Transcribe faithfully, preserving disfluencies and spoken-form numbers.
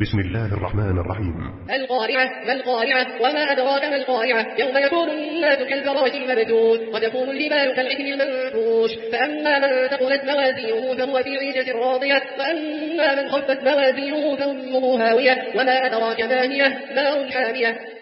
بسم الله الرحمن الرحيم. القارعة ما القارعة وما أدراك ما القارعة يوم يكون الناس كالفراش المبثوث وتكون الجبال كالعهن المنفوش فأما من ثقلت موازينه فهو في عيشة راضية وأما من خفت موازينه فأمه هاوية وما أدراك ما هي نار حامية.